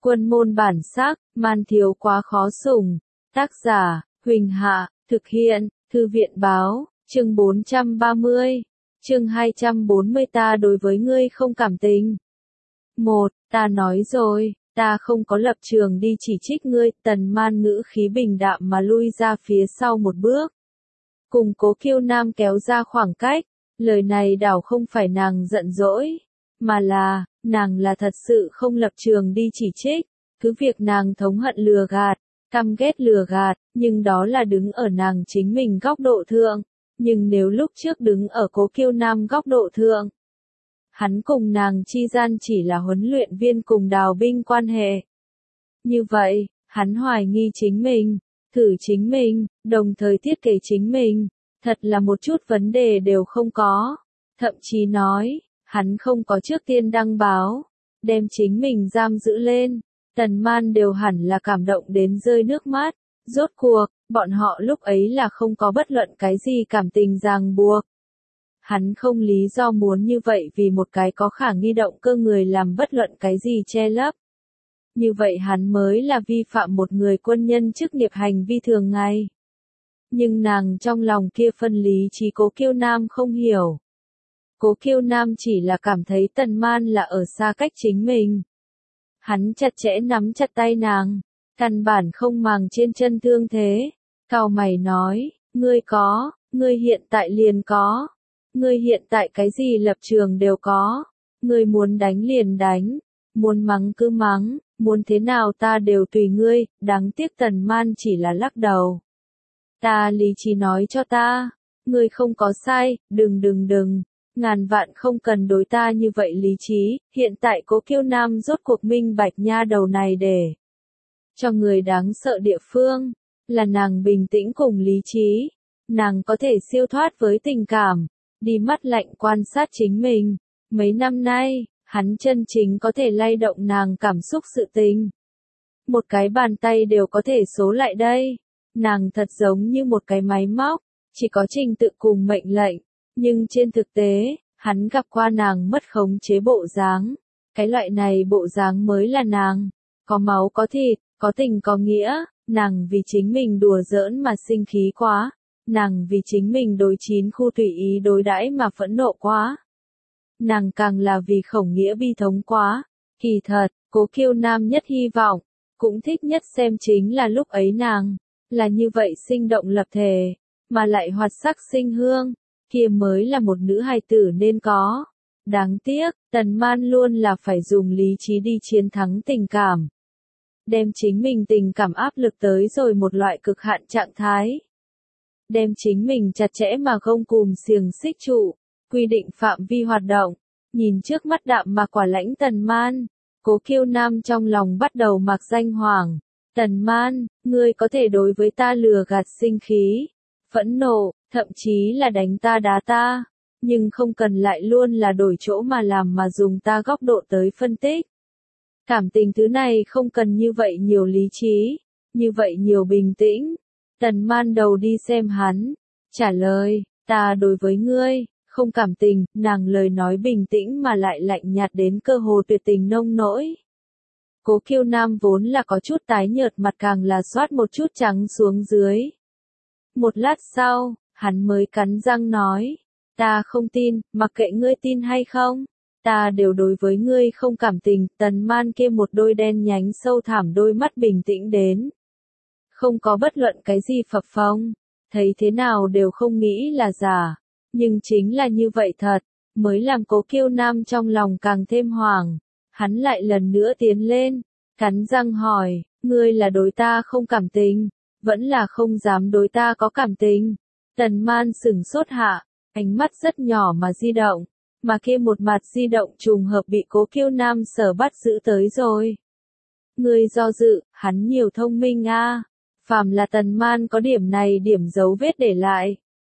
Quân môn bản sắc, man thiếu quá khó sủng. Tác giả, Huỳnh Hạ, thực hiện, Thư viện báo, chương 430, chương 240 ta đối với ngươi không cảm tình. 1. Ta nói rồi, ta không có lập trường đi chỉ trích ngươi, Tần Man ngữ khí bình đạm mà lui ra phía sau một bước. Cùng Cố Kiêu Nam kéo ra khoảng cách, lời này đảo không phải nàng giận dỗi, mà là, nàng là thật sự không lập trường đi chỉ trích, cứ việc nàng thống hận lừa gạt, căm ghét lừa gạt, nhưng đó là đứng ở nàng chính mình góc độ thượng, nhưng nếu lúc trước đứng ở Cố Kiêu Nam góc độ thượng, hắn cùng nàng chi gian chỉ là huấn luyện viên cùng đào binh quan hệ. Như vậy, hắn hoài nghi chính mình, thử chính mình, đồng thời thiết kế chính mình, thật là một chút vấn đề đều không có. Thậm chí nói, hắn không có trước tiên đăng báo, đem chính mình giam giữ lên. Tần Man đều hẳn là cảm động đến rơi nước mắt. Rốt cuộc, bọn họ lúc ấy là không có bất luận cái gì cảm tình ràng buộc. Hắn không lý do muốn như vậy vì một cái có khả nghi động cơ người làm bất luận cái gì che lấp. Như vậy hắn mới là vi phạm một người quân nhân chức nghiệp hành vi thường ngày. Nhưng nàng trong lòng kia phân lý trí Cố Kiêu Nam không hiểu. Cố Kiêu Nam chỉ là cảm thấy Tần Man là ở xa cách chính mình. Hắn chặt chẽ nắm chặt tay nàng, căn bản không màng trên chân thương thế. Cau mày nói, ngươi hiện tại liền có. Ngươi hiện tại cái gì lập trường đều có. Ngươi muốn đánh liền đánh, muốn mắng cứ mắng, muốn thế nào ta đều tùy ngươi. Đáng tiếc Tần Man chỉ là lắc đầu. Ta lý trí nói cho ta, ngươi không có sai, đừng. Ngàn vạn không cần đối ta như vậy lý trí, hiện tại Cố Kiêu Nam rốt cuộc minh bạch nha đầu này để cho người đáng sợ địa phương, là nàng bình tĩnh cùng lý trí, nàng có thể siêu thoát với tình cảm, đi mắt lạnh quan sát chính mình. Mấy năm nay, hắn chân chính có thể lay động nàng cảm xúc sự tình. Một cái bàn tay đều có thể số lại đây, nàng thật giống như một cái máy móc, chỉ có trình tự cùng mệnh lệnh. Nhưng trên thực tế, hắn gặp qua nàng mất khống chế bộ dáng. Cái loại này bộ dáng mới là nàng. Có máu có thịt, có tình có nghĩa. Nàng vì chính mình đùa giỡn mà sinh khí quá. Nàng vì chính mình đối chín khu tùy ý đối đãi mà phẫn nộ quá. Nàng càng là vì khổng nghĩa bi thống quá. Kỳ thật, Cố Kiêu Nam nhất hy vọng, cũng thích nhất xem chính là lúc ấy nàng. Là như vậy sinh động lập thể, mà lại hoạt sắc sinh hương. Kia mới là một nữ hài tử nên có. Đáng tiếc, Tần Man luôn là phải dùng lý trí đi chiến thắng tình cảm. Đem chính mình tình cảm áp lực tới rồi một loại cực hạn trạng thái. Đem chính mình chặt chẽ mà gông cùm xiềng xích trụ, quy định phạm vi hoạt động. Nhìn trước mắt đạm mà quả lãnh Tần Man, Cố Kiêu Nam trong lòng bắt đầu mạc danh hoảng. Tần Man, ngươi có thể đối với ta lừa gạt sinh khí, phẫn nộ, thậm chí là đánh ta đá ta, nhưng không cần lại luôn là đổi chỗ mà làm mà dùng ta góc độ tới phân tích. Cảm tình thứ này không cần như vậy nhiều lý trí, như vậy nhiều bình tĩnh. Tần Man đầu đi xem hắn, trả lời, ta đối với ngươi, không cảm tình, nàng lời nói bình tĩnh mà lại lạnh nhạt đến cơ hồ tuyệt tình nông nỗi. Cố Kiêu Nam vốn là có chút tái nhợt mặt càng là xoát một chút trắng xuống dưới. Một lát sau, hắn mới cắn răng nói, ta không tin, mặc kệ ngươi tin hay không, ta đều đối với ngươi không cảm tình. Tần Man kia một đôi đen nhánh sâu thẳm đôi mắt bình tĩnh đến. Không có bất luận cái gì phập phồng, thấy thế nào đều không nghĩ là giả, nhưng chính là như vậy thật, mới làm Cố Kiêu Nam trong lòng càng thêm hoảng. Hắn lại lần nữa tiến lên, cắn răng hỏi, ngươi là đối ta không cảm tình, vẫn là không dám đối ta có cảm tình. Tần Man sửng sốt hạ, ánh mắt rất nhỏ mà di động, mà kia một mặt di động trùng hợp bị Cố Kiêu Nam sở bắt giữ tới rồi. Ngươi do dự, hắn nhiều thông minh a, phàm là Tần Man có điểm này điểm dấu vết để lại.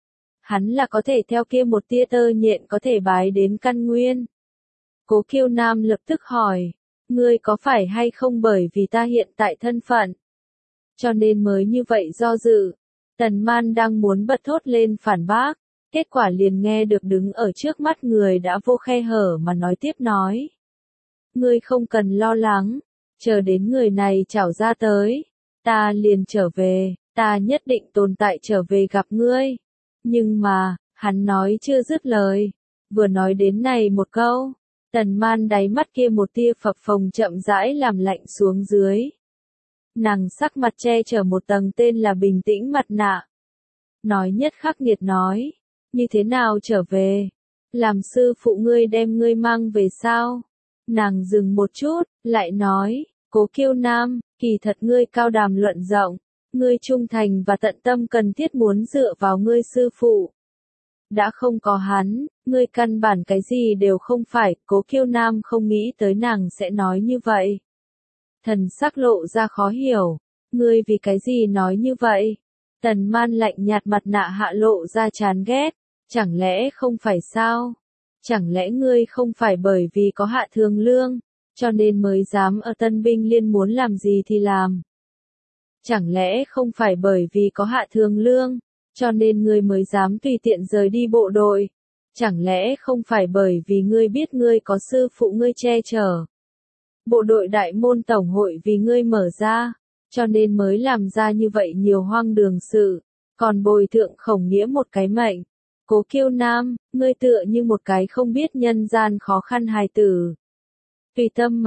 Hắn là có thể theo kia một tia tơ nhện có thể bái đến căn nguyên. Cố Kiêu Nam lập tức hỏi, ngươi có phải hay không bởi vì ta hiện tại thân phận, cho nên mới như vậy do dự. Tần Man đang muốn bật thốt lên phản bác, kết quả liền nghe được đứng ở trước mắt người đã vô khe hở mà nói tiếp nói. Ngươi không cần lo lắng, chờ đến người này trảo ra tới, ta liền trở về, ta nhất định tồn tại trở về gặp ngươi. Nhưng mà, hắn nói chưa dứt lời, vừa nói đến này một câu, Tần Man đáy mắt kia một tia phập phồng chậm rãi làm lạnh xuống dưới. Nàng sắc mặt che chở một tầng tên là bình tĩnh mặt nạ. Nói nhất khắc nghiệt nói, như thế nào trở về? Làm sư phụ ngươi đem ngươi mang về sao? Nàng dừng một chút, lại nói, Cố Kiêu Nam, kỳ thật ngươi cao đàm luận rộng, ngươi trung thành và tận tâm cần thiết muốn dựa vào ngươi sư phụ. Đã không có hắn, ngươi căn bản cái gì đều không phải, Cố Kiêu Nam không nghĩ tới nàng sẽ nói như vậy. Thần sắc lộ ra khó hiểu, ngươi vì cái gì nói như vậy? Tần Man lạnh nhạt mặt nạ hạ lộ ra chán ghét, chẳng lẽ không phải sao? Chẳng lẽ ngươi không phải bởi vì có Hạ Thường Lương, cho nên mới dám ở Tân Binh Liên muốn làm gì thì làm? Chẳng lẽ không phải bởi vì có Hạ Thường Lương, cho nên ngươi mới dám tùy tiện rời đi bộ đội? Chẳng lẽ không phải bởi vì ngươi biết ngươi có sư phụ ngươi che chở? Bộ đội đại môn tổng hội vì ngươi mở ra, cho nên mới làm ra như vậy nhiều hoang đường sự, còn bồi thượng Khổng Nghĩa một cái mệnh. Cố Kiêu Nam, ngươi tựa như một cái không biết nhân gian khó khăn hài tử. Tùy tâm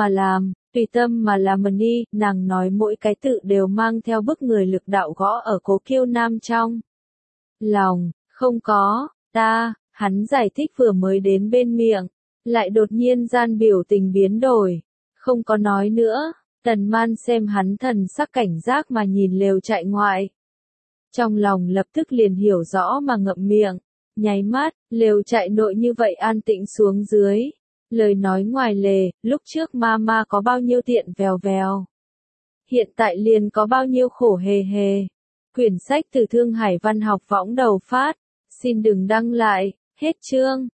mà làm đi, nàng nói mỗi cái tự đều mang theo bức người lực đạo gõ ở Cố Kiêu Nam trong lòng, không có, hắn giải thích vừa mới đến bên miệng, lại đột nhiên gian biểu tình biến đổi, không có nói nữa. Tần Man xem hắn thần sắc cảnh giác mà nhìn lều trại ngoại. Trong lòng lập tức liền hiểu rõ mà ngậm miệng, nháy mắt, lều trại nội như vậy an tĩnh xuống dưới. Lời nói ngoài lề, lúc trước mama có bao nhiêu tiện vèo vèo. Hiện tại liền có bao nhiêu khổ hề hề. Quyển sách từ Thương Hải Văn học võng đầu phát. Xin đừng đăng lại, hết chương.